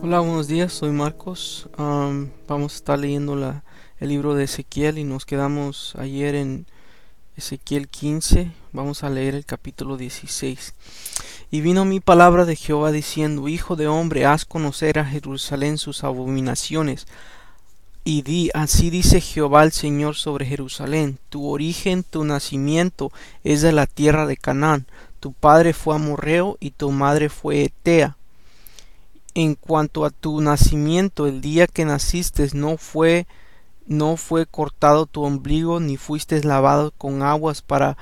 Hola, buenos días, soy Marcos. Vamos a estar leyendo el libro de Ezequiel y nos quedamos ayer en Ezequiel 15. Vamos a leer el capítulo 16. Y vino mi palabra de Jehová diciendo: Hijo de hombre, haz conocer a Jerusalén sus abominaciones. Y di: Así dice Jehová el Señor sobre Jerusalén: Tu origen, tu nacimiento es de la tierra de Canaán. Tu padre fue amorreo y tu madre fue etea. En cuanto a tu nacimiento, el día que naciste no fue cortado tu ombligo, ni fuiste lavado con aguas para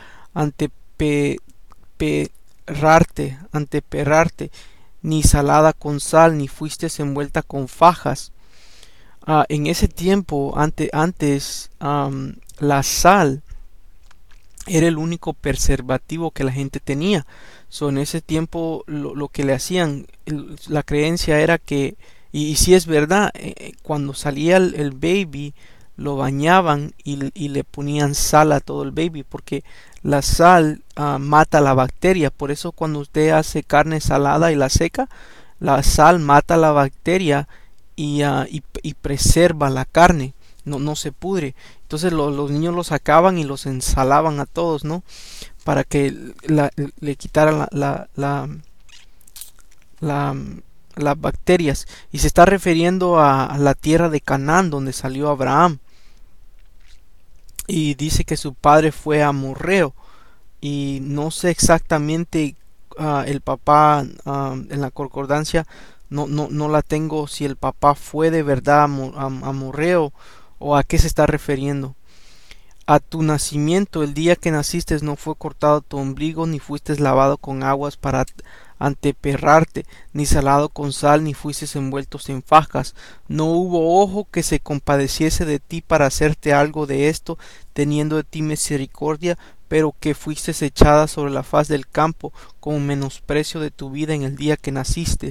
anteperrarte, ni salada con sal, ni fuiste envuelta con fajas. En ese tiempo, antes, la sal era el único preservativo que la gente tenía. En ese tiempo lo que le hacían, la creencia era que, y si es verdad, cuando salía el baby, lo bañaban y le ponían sal a todo el baby, porque la sal mata la bacteria. Por eso cuando usted hace carne salada y la seca, la sal mata la bacteria y preserva la carne. No se pudre. Entonces los niños los sacaban y los ensalaban a todos, ¿no? Para que le quitaran la- las bacterias. Y se está refiriendo a la tierra de Canaán, donde salió Abraham. Y dice que su padre fue amorreo. Y no sé exactamente el papá, en la concordancia no la tengo, si el papá fue de verdad amorreo o a qué se está refiriendo. A tu nacimiento, el día que naciste, no fue cortado tu ombligo, ni fuiste lavado con aguas para anteperrarte, ni salado con sal, ni fuiste envueltos en fajas. No hubo ojo que se compadeciese de ti para hacerte algo de esto, teniendo de ti misericordia, pero que fuiste echada sobre la faz del campo, como menosprecio de tu vida en el día que naciste.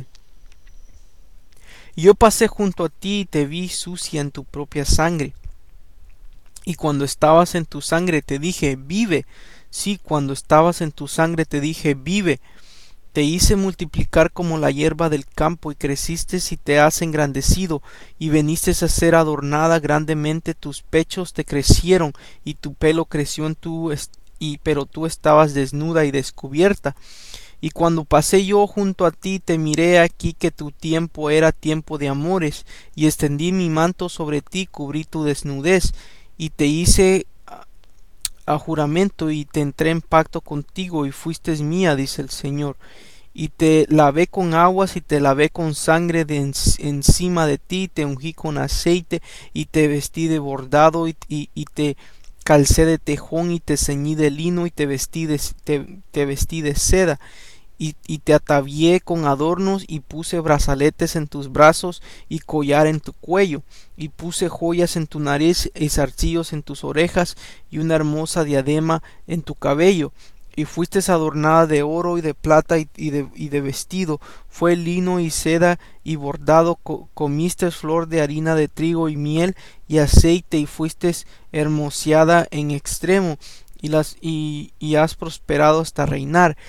Y yo pasé junto a ti y te vi sucia en tu propia sangre. Y cuando estabas en tu sangre te dije: vive. Sí, cuando estabas en tu sangre te dije: vive. Te hice multiplicar como la hierba del campo, y creciste y te has engrandecido, y veniste a ser adornada grandemente. Tus pechos te crecieron, y tu pelo creció pero tú estabas desnuda y descubierta. Y cuando pasé yo junto a ti, te miré aquí que tu tiempo era tiempo de amores, y extendí mi manto sobre ti, cubrí tu desnudez, y te hice a juramento, y te entré en pacto contigo, y fuiste mía, dice el Señor. Y te lavé con aguas, y te lavé con sangre encima de ti, te ungí con aceite, y te vestí de bordado, y te calcé de tejón, y te ceñí de lino, y te vestí de seda, y te atavié con adornos, y puse brazaletes en tus brazos, y collar en tu cuello, y puse joyas en tu nariz, y zarcillos en tus orejas, y una hermosa diadema en tu cabello. Y fuiste adornada de oro y de plata y de vestido, fue lino y seda y bordado, comiste flor de harina de trigo y miel y aceite, y fuiste hermoseada en extremo, y has prosperado hasta reinar.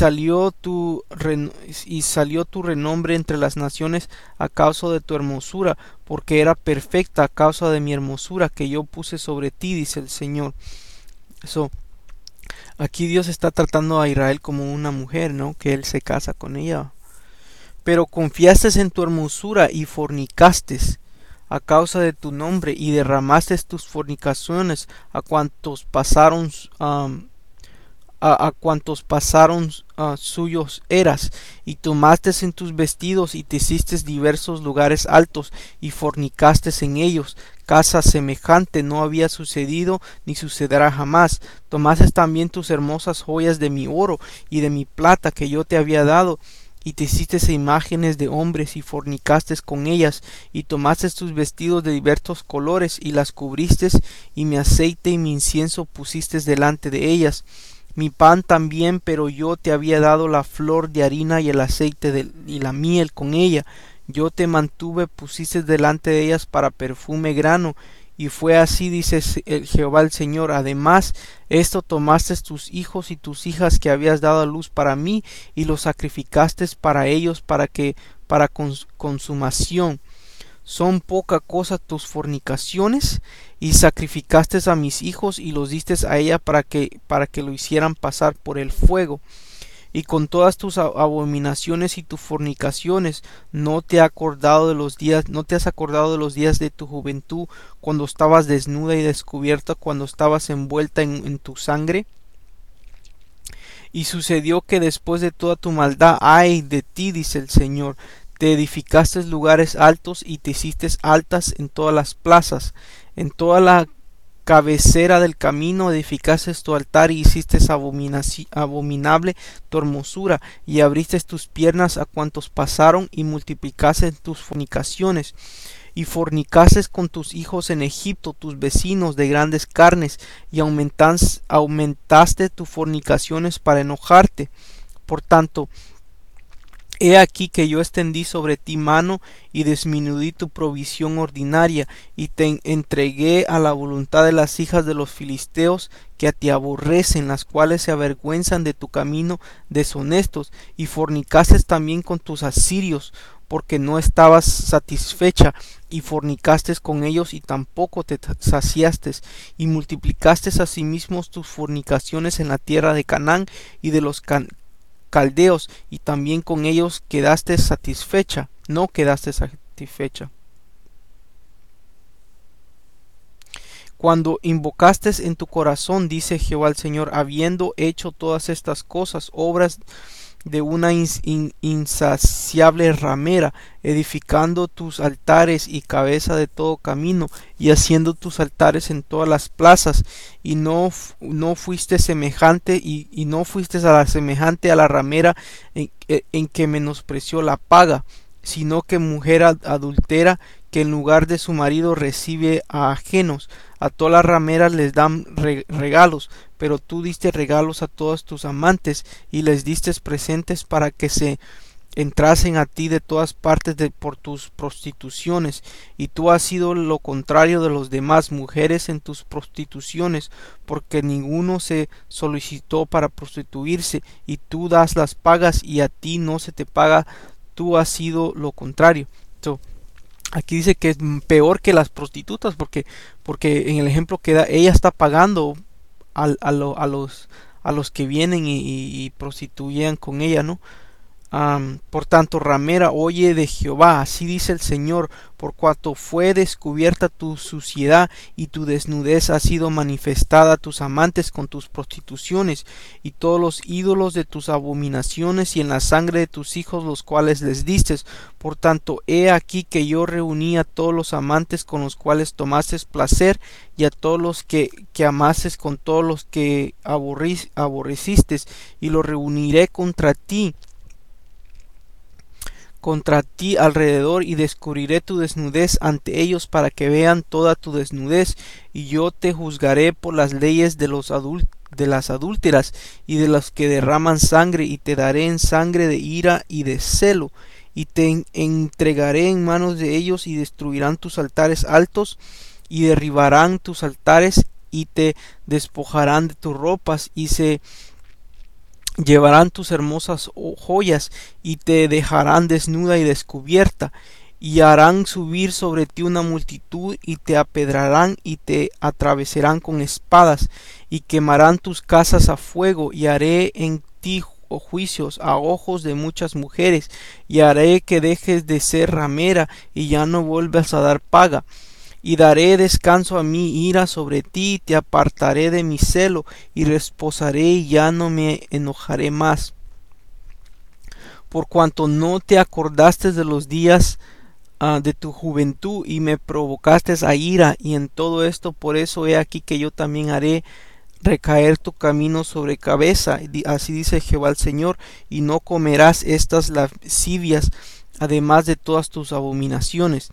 Y salió tu renombre entre las naciones a causa de tu hermosura, porque era perfecta a causa de mi hermosura que yo puse sobre ti, dice el Señor. Eso. Aquí Dios está tratando a Israel como una mujer, ¿no? Que él se casa con ella. Pero confiaste en tu hermosura y fornicaste a causa de tu nombre, y derramaste tus fornicaciones a cuantos pasaron suyos eras, y tomaste en tus vestidos, y te hiciste diversos lugares altos, y fornicaste en ellos. Casa semejante no había sucedido, ni sucederá jamás. Tomaste también tus hermosas joyas de mi oro y de mi plata que yo te había dado, y te hiciste imágenes de hombres, y fornicaste con ellas, y tomaste tus vestidos de diversos colores, y las cubriste, y mi aceite y mi incienso pusiste delante de ellas. Mi pan también, pero yo te había dado la flor de harina y el aceite y la miel con ella. Yo te mantuve, pusiste delante de ellas para perfume grano, y fue así, dice Jehová el Señor. Además, esto tomaste tus hijos y tus hijas que habías dado a luz para mí, y los sacrificaste para ellos, para que para consumación. Son poca cosa tus fornicaciones, y sacrificaste a mis hijos y los diste a ella para que lo hicieran pasar por el fuego. Y con todas tus abominaciones y tus fornicaciones no te has acordado de los días de tu juventud, cuando estabas desnuda y descubierta, cuando estabas envuelta en tu sangre. Y sucedió que después de toda tu maldad, ay de ti, dice el Señor, te edificaste lugares altos y te hiciste altas en todas las plazas, en toda la cabecera del camino edificaste tu altar y hiciste abominable tu hermosura, y abriste tus piernas a cuantos pasaron, y multiplicaste tus fornicaciones, y fornicaste con tus hijos en Egipto, tus vecinos de grandes carnes, y aumentaste tus fornicaciones para enojarte. Por tanto, he aquí que yo extendí sobre ti mano y disminuí tu provisión ordinaria, y te entregué a la voluntad de las hijas de los filisteos, que a ti aborrecen, las cuales se avergüenzan de tu camino deshonestos, y fornicaste también con tus asirios, porque no estabas satisfecha, y fornicaste con ellos y tampoco te saciaste, y multiplicaste asimismo tus fornicaciones en la tierra de Canaán y de los caldeos, y también con ellos no quedaste satisfecha. Cuando invocaste en tu corazón, dice Jehová el Señor, habiendo hecho todas estas cosas, obras de una insaciable ramera, edificando tus altares y cabeza de todo camino, y haciendo tus altares en todas las plazas, y no fuiste semejante y no fuiste semejante a la ramera en que menospreció la paga, sino que mujer adultera, que en lugar de su marido recibe a ajenos. A todas las rameras les dan regalos, pero tú diste regalos a todos tus amantes, y les diste presentes para que se entrasen a ti de todas partes por tus prostituciones. Y tú has sido lo contrario de los demás mujeres en tus prostituciones, porque ninguno se solicitó para prostituirse, y tú das las pagas y a ti no se te paga. Tú has sido lo contrario. Aquí dice que es peor que las prostitutas, porque en el ejemplo que da, ella está pagando a los que vienen y prostituyen con ella, ¿no? Por tanto, ramera, oye de Jehová, así dice el Señor, por cuanto fue descubierta tu suciedad y tu desnudez ha sido manifestada a tus amantes con tus prostituciones y todos los ídolos de tus abominaciones, y en la sangre de tus hijos los cuales les distes. Por tanto, he aquí que yo reuní a todos los amantes con los cuales tomases placer, y a todos los que amases con todos los que aborreciste, y los reuniré contra ti alrededor, y descubriré tu desnudez ante ellos para que vean toda tu desnudez, y yo te juzgaré por las leyes de las adúlteras y de los que derraman sangre, y te daré en sangre de ira y de celo, y te entregaré en manos de ellos, y destruirán tus altares altos, y derribarán tus altares, y te despojarán de tus ropas, y se llevarán tus hermosas joyas, y te dejarán desnuda y descubierta, y harán subir sobre ti una multitud, y te apedrarán y te atravesarán con espadas, y quemarán tus casas a fuego, y haré en ti juicios a ojos de muchas mujeres, y haré que dejes de ser ramera y ya no vuelvas a dar paga. Y daré descanso a mi ira sobre ti, y te apartaré de mi celo, y reposaré y ya no me enojaré más. Por cuanto no te acordaste de los días de tu juventud, y me provocaste a ira, y en todo esto, por eso he aquí que yo también haré recaer tu camino sobre cabeza, así dice Jehová el Señor, y no comerás estas lascivias, además de todas tus abominaciones.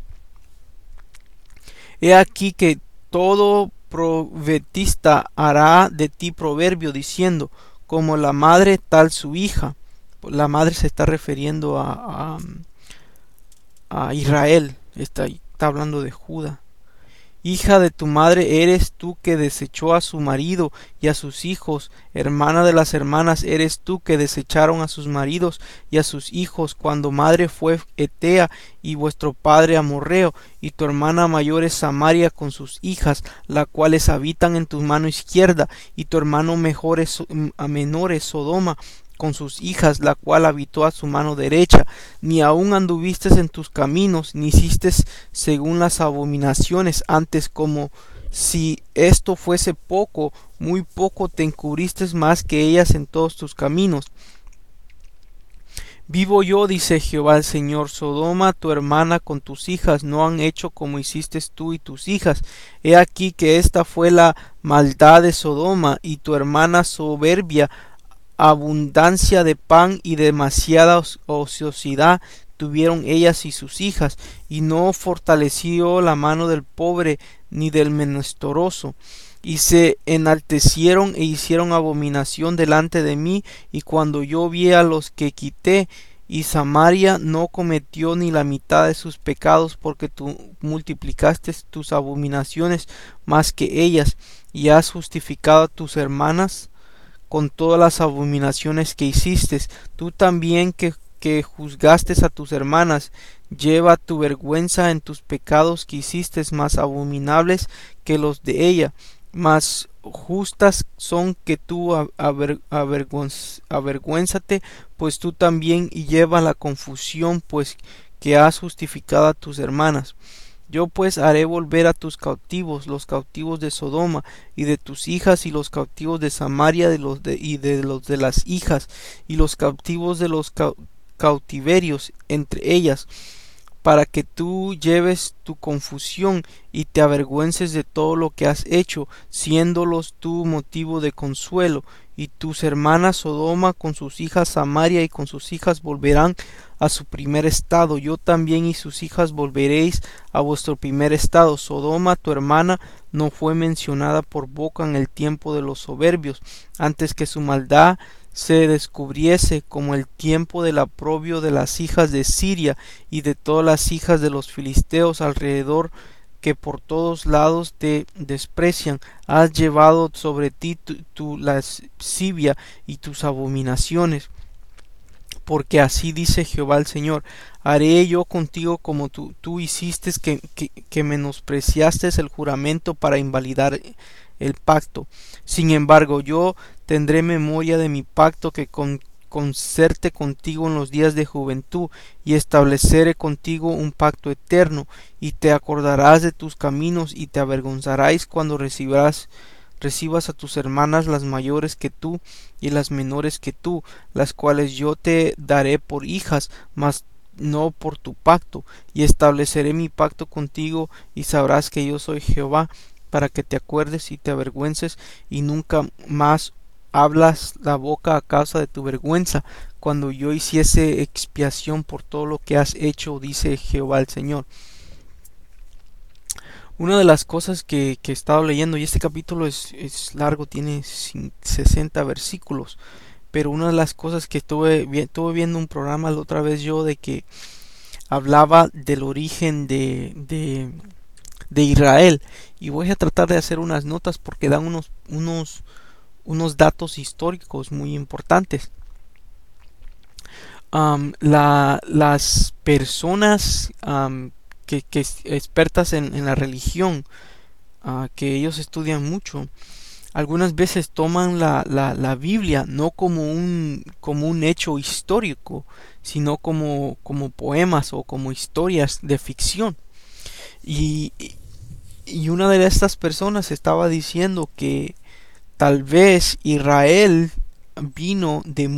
He aquí que todo profetista hará de ti proverbio, diciendo, como la madre tal su hija. La madre se está refiriendo a Israel, está hablando de Judá. Hija de tu madre eres tú que desechó a su marido y a sus hijos, hermana de las hermanas eres tú que desecharon a sus maridos y a sus hijos, cuando madre fue Etea y vuestro padre Amorreo, y tu hermana mayor es Samaria con sus hijas, las cuales habitan en tu mano izquierda, y tu hermano menor es Sodoma con sus hijas, la cual habitó a su mano derecha. Ni aun anduviste en tus caminos, ni hiciste según las abominaciones, antes como si esto fuese poco, muy poco te encubriste más que ellas en todos tus caminos. Vivo yo, dice Jehová el Señor, Sodoma, tu hermana con tus hijas, no han hecho como hiciste tú y tus hijas. He aquí que esta fue la maldad de Sodoma, y tu hermana soberbia, abundancia de pan y demasiada ociosidad tuvieron ellas y sus hijas, y no fortaleció la mano del pobre ni del menesteroso, y se enaltecieron e hicieron abominación delante de mí, y cuando yo vi a los que quité, y Samaria no cometió ni la mitad de sus pecados, porque tú multiplicaste tus abominaciones más que ellas, y has justificado a tus hermanas con todas las abominaciones que hiciste. Tú también que juzgaste a tus hermanas, lleva tu vergüenza en tus pecados que hiciste más abominables que los de ella. Más justas son que tú avergüénzate, pues tú también, y lleva la confusión, pues que has justificado a tus hermanas. Yo pues haré volver a tus cautivos, los cautivos de Sodoma, y de tus hijas, y los cautivos de Samaria, y de los de las hijas, y los cautivos de los cautiverios entre ellas, para que tú lleves tu confusión y te avergüences de todo lo que has hecho, siéndolos tú motivo de consuelo. Y tus hermanas Sodoma con sus hijas, Samaria y con sus hijas volverán a su primer estado. Yo también y sus hijas volveréis a vuestro primer estado. Sodoma, tu hermana, no fue mencionada por boca en el tiempo de los soberbios, antes que su maldad se descubriese, como el tiempo del oprobio de las hijas de Siria y de todas las hijas de los filisteos alrededor, que por todos lados te desprecian. Has llevado sobre ti tu lascivia y tus abominaciones. Porque así dice Jehová el Señor: haré yo contigo como tú hiciste, que menospreciaste el juramento para invalidar el pacto. Sin embargo, yo tendré memoria de mi pacto que concerte contigo en los días de juventud, y estableceré contigo un pacto eterno, y te acordarás de tus caminos, y te avergonzarás cuando recibas a tus hermanas, las mayores que tú y las menores que tú, las cuales yo te daré por hijas, mas no por tu pacto, y estableceré mi pacto contigo, y sabrás que yo soy Jehová, para que te acuerdes y te avergüences, y nunca más hablas la boca a causa de tu vergüenza, cuando yo hiciese expiación por todo lo que has hecho, dice Jehová el Señor. Una de las cosas que he estado leyendo, y este capítulo es largo, tiene 60 versículos, pero una de las cosas que estuve viendo un programa la otra vez yo, de que hablaba del origen de Israel, y voy a tratar de hacer unas notas porque dan unos datos históricos muy importantes. Las personas que expertas en la religión, que ellos estudian mucho, algunas veces toman la Biblia no como un hecho histórico, sino como poemas o como historias de ficción. Y, y una de estas personas estaba diciendo que tal vez Israel vino de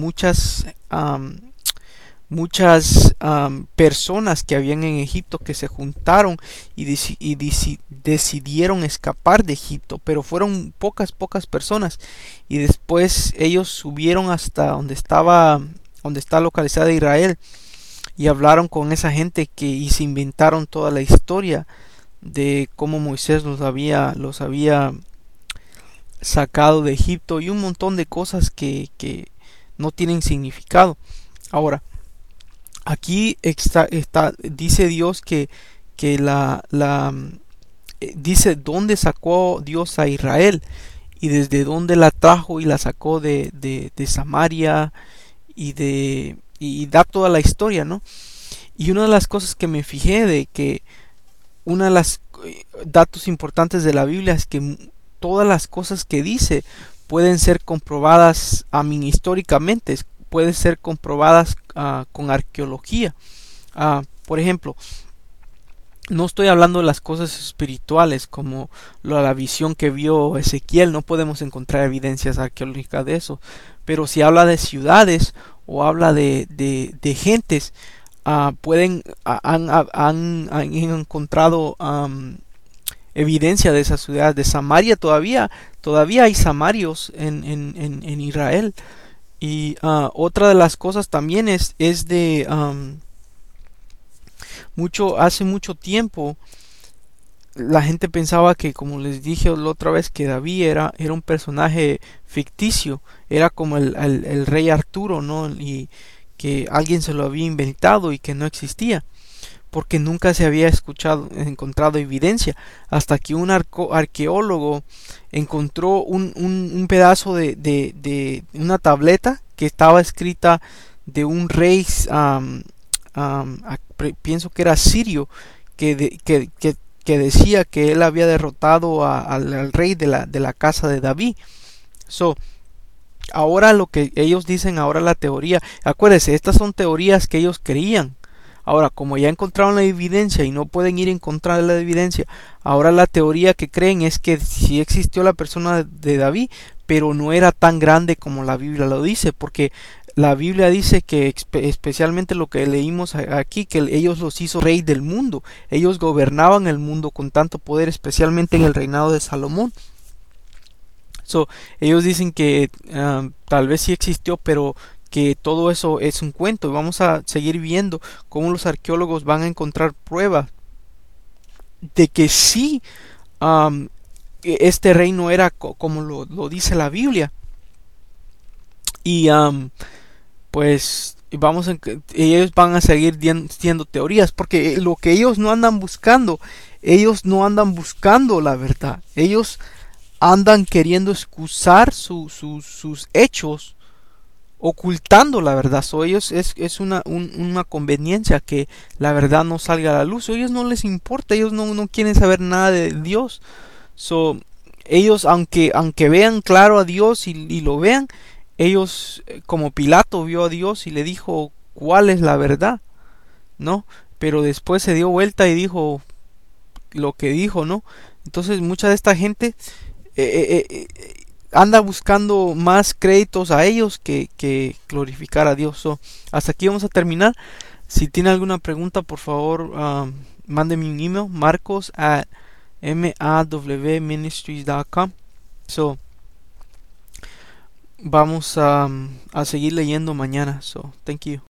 muchas personas que habían en Egipto, que se juntaron y decidieron escapar de Egipto, pero fueron pocas personas, y después ellos subieron hasta donde está localizada Israel, y hablaron con esa gente y se inventaron toda la historia de cómo Moisés los había sacado de Egipto, y un montón de cosas que no tienen significado. Ahora, aquí dice Dios que dice dónde sacó Dios a Israel y desde dónde la trajo y la sacó de Samaria y da toda la historia, ¿no? Y una de las cosas que me fijé de que una de las datos importantes de la Biblia es que todas las cosas que dice pueden ser comprobadas históricamente, pueden ser comprobadas con arqueología. Por ejemplo, no estoy hablando de las cosas espirituales como la visión que vio Ezequiel, no podemos encontrar evidencias arqueológicas de eso, pero si habla de ciudades o habla de gentes, han encontrado evidencia de esas ciudades. De Samaria todavía hay samarios en Israel. Y otra de las cosas también es de hace mucho tiempo la gente pensaba que, como les dije la otra vez, que David era un personaje ficticio, era como el rey Arturo, ¿no? Y que alguien se lo había inventado y que no existía, porque nunca se había encontrado evidencia, hasta que un arqueólogo encontró un pedazo de una tableta que estaba escrita de un rey, pienso que era sirio, que decía que él había derrotado al rey de la casa de David. So, ahora lo que ellos dicen, ahora la teoría, acuérdense, estas son teorías que ellos creían. Ahora, como ya encontraron la evidencia y no pueden ir a encontrar la evidencia, ahora la teoría que creen es que sí existió la persona de David, pero no era tan grande como la Biblia lo dice, porque la Biblia dice que especialmente lo que leímos aquí, que ellos los hizo rey del mundo, ellos gobernaban el mundo con tanto poder, especialmente en el reinado de Salomón. So, ellos dicen que tal vez sí existió, pero que todo eso es un cuento, y vamos a seguir viendo cómo los arqueólogos van a encontrar pruebas de que sí, este reino era como lo dice la Biblia. Y pues ellos van a seguir siendo teorías, porque lo que ellos no andan buscando la verdad, ellos andan queriendo excusar sus hechos, ocultando la verdad. Ellos es una conveniencia que la verdad no salga a la luz. A ellos no les importa, ellos no quieren saber nada de Dios. Ellos, aunque vean claro a Dios y lo vean, ellos, como Pilato vio a Dios y le dijo cuál es la verdad, ¿no? Pero después se dio vuelta y dijo lo que dijo, ¿no? Entonces mucha de esta gente anda buscando más créditos a ellos que glorificar a Dios. Hasta aquí vamos a terminar. Si tiene alguna pregunta, por favor, mándeme un email, marcos@mawministries.com. Vamos a seguir leyendo mañana. Thank you.